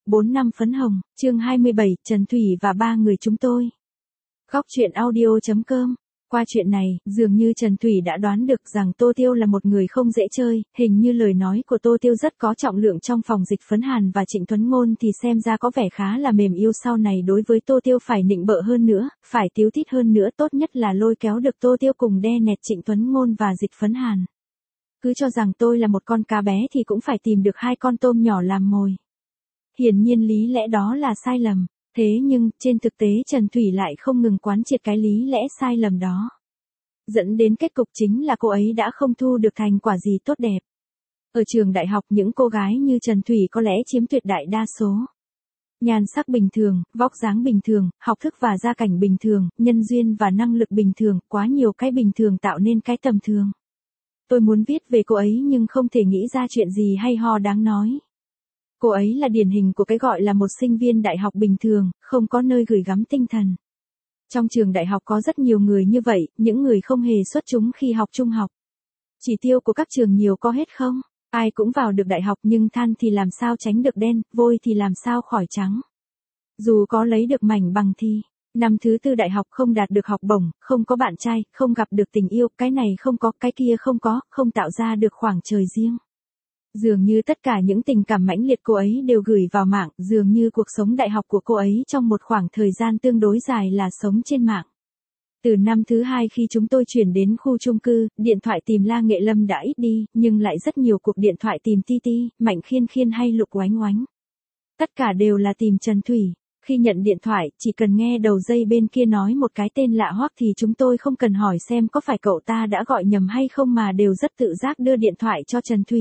4 năm phấn hồng, chương 27, Trần Thủy và ba người chúng tôi. Góc truyện audio.com. Qua chuyện này, dường như Trần Thủy đã đoán được rằng Tô Tiêu là một người không dễ chơi, hình như lời nói của Tô Tiêu rất có trọng lượng trong phòng Dịch Phấn Hàn và Trịnh Tuấn Ngôn thì xem ra có vẻ khá là mềm yêu, sau này đối với Tô Tiêu phải nịnh bợ hơn nữa, phải tíu tít hơn nữa, tốt nhất là lôi kéo được Tô Tiêu cùng đe nẹt Trịnh Tuấn Ngôn và Dịch Phấn Hàn. Cứ cho rằng tôi là một con cá bé thì cũng phải tìm được hai con tôm nhỏ làm mồi. Hiển nhiên lý lẽ đó là sai lầm. Thế nhưng, trên thực tế Trần Thủy lại không ngừng quán triệt cái lý lẽ sai lầm đó. Dẫn đến kết cục chính là cô ấy đã không thu được thành quả gì tốt đẹp. Ở trường đại học những cô gái như Trần Thủy có lẽ chiếm tuyệt đại đa số. Nhan sắc bình thường, vóc dáng bình thường, học thức và gia cảnh bình thường, nhân duyên và năng lực bình thường, quá nhiều cái bình thường tạo nên cái tầm thường. Tôi muốn viết về cô ấy nhưng không thể nghĩ ra chuyện gì hay ho đáng nói. Cô ấy là điển hình của cái gọi là một sinh viên đại học bình thường, không có nơi gửi gắm tinh thần. Trong trường đại học có rất nhiều người như vậy, những người không hề xuất chúng khi học trung học. Chỉ tiêu của các trường nhiều có hết không? Ai cũng vào được đại học nhưng than thì làm sao tránh được đen, vôi thì làm sao khỏi trắng. Dù có lấy được mảnh bằng thì, năm thứ tư đại học không đạt được học bổng, không có bạn trai, không gặp được tình yêu, cái này không có, cái kia không có, không tạo ra được khoảng trời riêng. Dường như tất cả những tình cảm mãnh liệt cô ấy đều gửi vào mạng, dường như cuộc sống đại học của cô ấy trong một khoảng thời gian tương đối dài là sống trên mạng. Từ năm thứ hai khi chúng tôi chuyển đến khu chung cư, điện thoại tìm La Nghệ Lâm đã ít đi, nhưng lại rất nhiều cuộc điện thoại tìm Ti Ti, Mạnh Khiên Khiên hay Lục Oánh Oánh. Tất cả đều là tìm Trần Thủy. Khi nhận điện thoại, chỉ cần nghe đầu dây bên kia nói một cái tên lạ hoắc thì chúng tôi không cần hỏi xem có phải cậu ta đã gọi nhầm hay không mà đều rất tự giác đưa điện thoại cho Trần Thủy.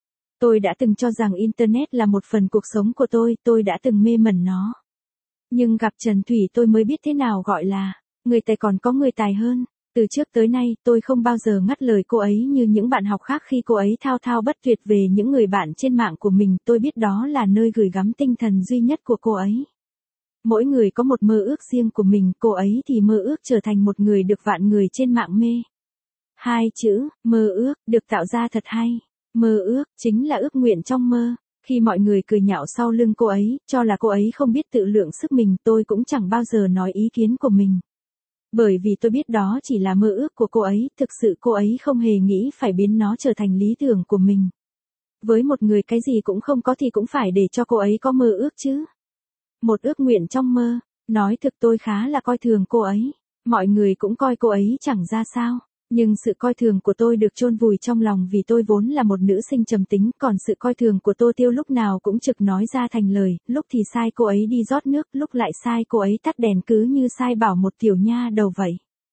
Tôi đã từng cho rằng Internet là một phần cuộc sống của tôi đã từng mê mẩn nó. Nhưng gặp Trần Thủy tôi mới biết thế nào gọi là, người tài còn có người tài hơn. Từ trước tới nay tôi không bao giờ ngắt lời cô ấy như những bạn học khác khi cô ấy thao thao bất tuyệt về những người bạn trên mạng của mình, tôi biết đó là nơi gửi gắm tinh thần duy nhất của cô ấy. Mỗi người có một mơ ước riêng của mình, cô ấy thì mơ ước trở thành một người được vạn người trên mạng mê. Hai chữ, mơ ước, được tạo ra thật hay. Mơ ước, chính là ước nguyện trong mơ. Khi mọi người cười nhạo sau lưng cô ấy, cho là cô ấy không biết tự lượng sức mình, tôi cũng chẳng bao giờ nói ý kiến của mình. Bởi vì tôi biết đó chỉ là mơ ước của cô ấy, thực sự cô ấy không hề nghĩ phải biến nó trở thành lý tưởng của mình. Với một người cái gì cũng không có thì cũng phải để cho cô ấy có mơ ước chứ. Một ước nguyện trong mơ, nói thực tôi khá là coi thường cô ấy. Mọi người cũng coi cô ấy chẳng ra sao. Nhưng sự coi thường của tôi được chôn vùi trong lòng vì tôi vốn là một nữ sinh trầm tính, còn sự coi thường của Tô Tiêu lúc nào cũng trực nói ra thành lời, lúc thì sai cô ấy đi rót nước, lúc lại sai cô ấy tắt đèn, cứ như sai bảo một tiểu nha đầu vậy.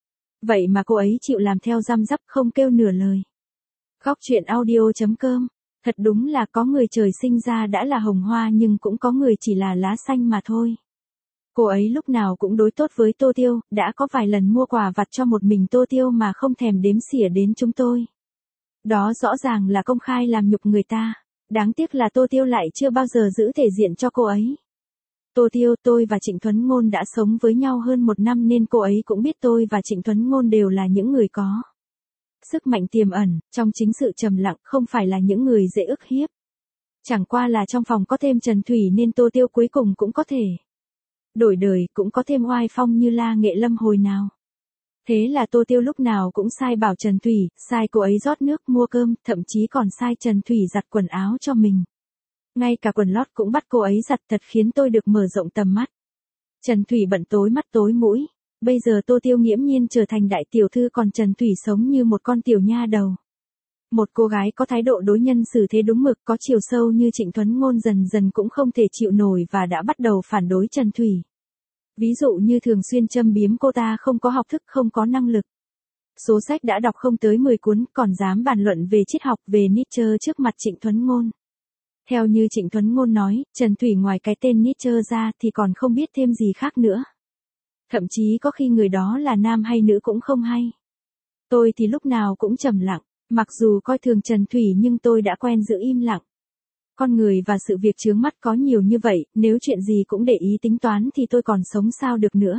Vậy mà cô ấy chịu làm theo răm rắp không kêu nửa lời. Góc truyện audio.com. Thật đúng là có người trời sinh ra đã là hồng hoa nhưng cũng có người chỉ là lá xanh mà thôi. Cô ấy lúc nào cũng đối tốt với Tô Tiêu, đã có vài lần mua quà vặt cho một mình Tô Tiêu mà không thèm đếm xỉa đến chúng tôi. Đó rõ ràng là công khai làm nhục người ta. Đáng tiếc là Tô Tiêu lại chưa bao giờ giữ thể diện cho cô ấy. Tô Tiêu, tôi và Trịnh Tuấn Ngôn đã sống với nhau hơn 1 năm nên cô ấy cũng biết tôi và Trịnh Tuấn Ngôn đều là những người có sức mạnh tiềm ẩn, trong chính sự trầm lặng, không phải là những người dễ ức hiếp. Chẳng qua là trong phòng có thêm Trần Thủy nên Tô Tiêu cuối cùng cũng có thể đổi đời, cũng có thêm oai phong như La Nghệ Lâm hồi nào. Thế là Tô Tiêu lúc nào cũng sai bảo Trần Thủy, sai cô ấy rót nước mua cơm, thậm chí còn sai Trần Thủy giặt quần áo cho mình. Ngay cả quần lót cũng bắt cô ấy giặt, thật khiến tôi được mở rộng tầm mắt. Trần Thủy bận tối mắt tối mũi. Bây giờ Tô Tiêu nghiễm nhiên trở thành đại tiểu thư còn Trần Thủy sống như một con tiểu nha đầu. Một cô gái có thái độ đối nhân xử thế đúng mực, có chiều sâu như Trịnh Tuấn Ngôn dần dần cũng không thể chịu nổi và đã bắt đầu phản đối Trần Thủy. Ví dụ như thường xuyên châm biếm cô ta không có học thức, không có năng lực. Số sách đã đọc không tới 10 cuốn, còn dám bàn luận về triết học, về Nietzsche trước mặt Trịnh Tuấn Ngôn. Theo như Trịnh Tuấn Ngôn nói, Trần Thủy ngoài cái tên Nietzsche ra thì còn không biết thêm gì khác nữa. Thậm chí có khi người đó là nam hay nữ cũng không hay. Tôi thì lúc nào cũng trầm lặng. Mặc dù coi thường Trần Thủy nhưng tôi đã quen giữ im lặng. Con người và sự việc chướng mắt có nhiều như vậy, nếu chuyện gì cũng để ý tính toán thì tôi còn sống sao được nữa.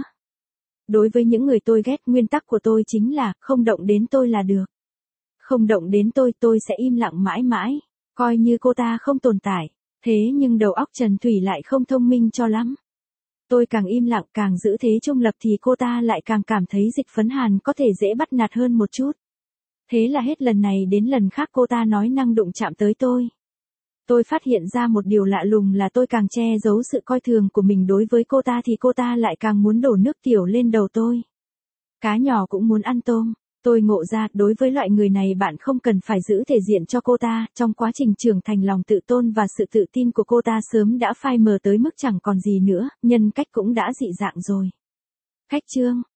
Đối với những người tôi ghét, nguyên tắc của tôi chính là, không động đến tôi là được. Không động đến tôi sẽ im lặng mãi mãi, coi như cô ta không tồn tại. Thế nhưng đầu óc Trần Thủy lại không thông minh cho lắm. Tôi càng im lặng càng giữ thế trung lập thì cô ta lại càng cảm thấy Dịch Phấn Hàn có thể dễ bắt nạt hơn một chút. Thế là hết lần này đến lần khác cô ta nói năng đụng chạm tới tôi. Tôi phát hiện ra một điều lạ lùng là tôi càng che giấu sự coi thường của mình đối với cô ta thì cô ta lại càng muốn đổ nước tiểu lên đầu tôi. Cá nhỏ cũng muốn ăn tôm. Tôi ngộ ra đối với loại người này bạn không cần phải giữ thể diện cho cô ta. Trong quá trình trưởng thành lòng tự tôn và sự tự tin của cô ta sớm đã phai mờ tới mức chẳng còn gì nữa, nhân cách cũng đã dị dạng rồi. Khách trương.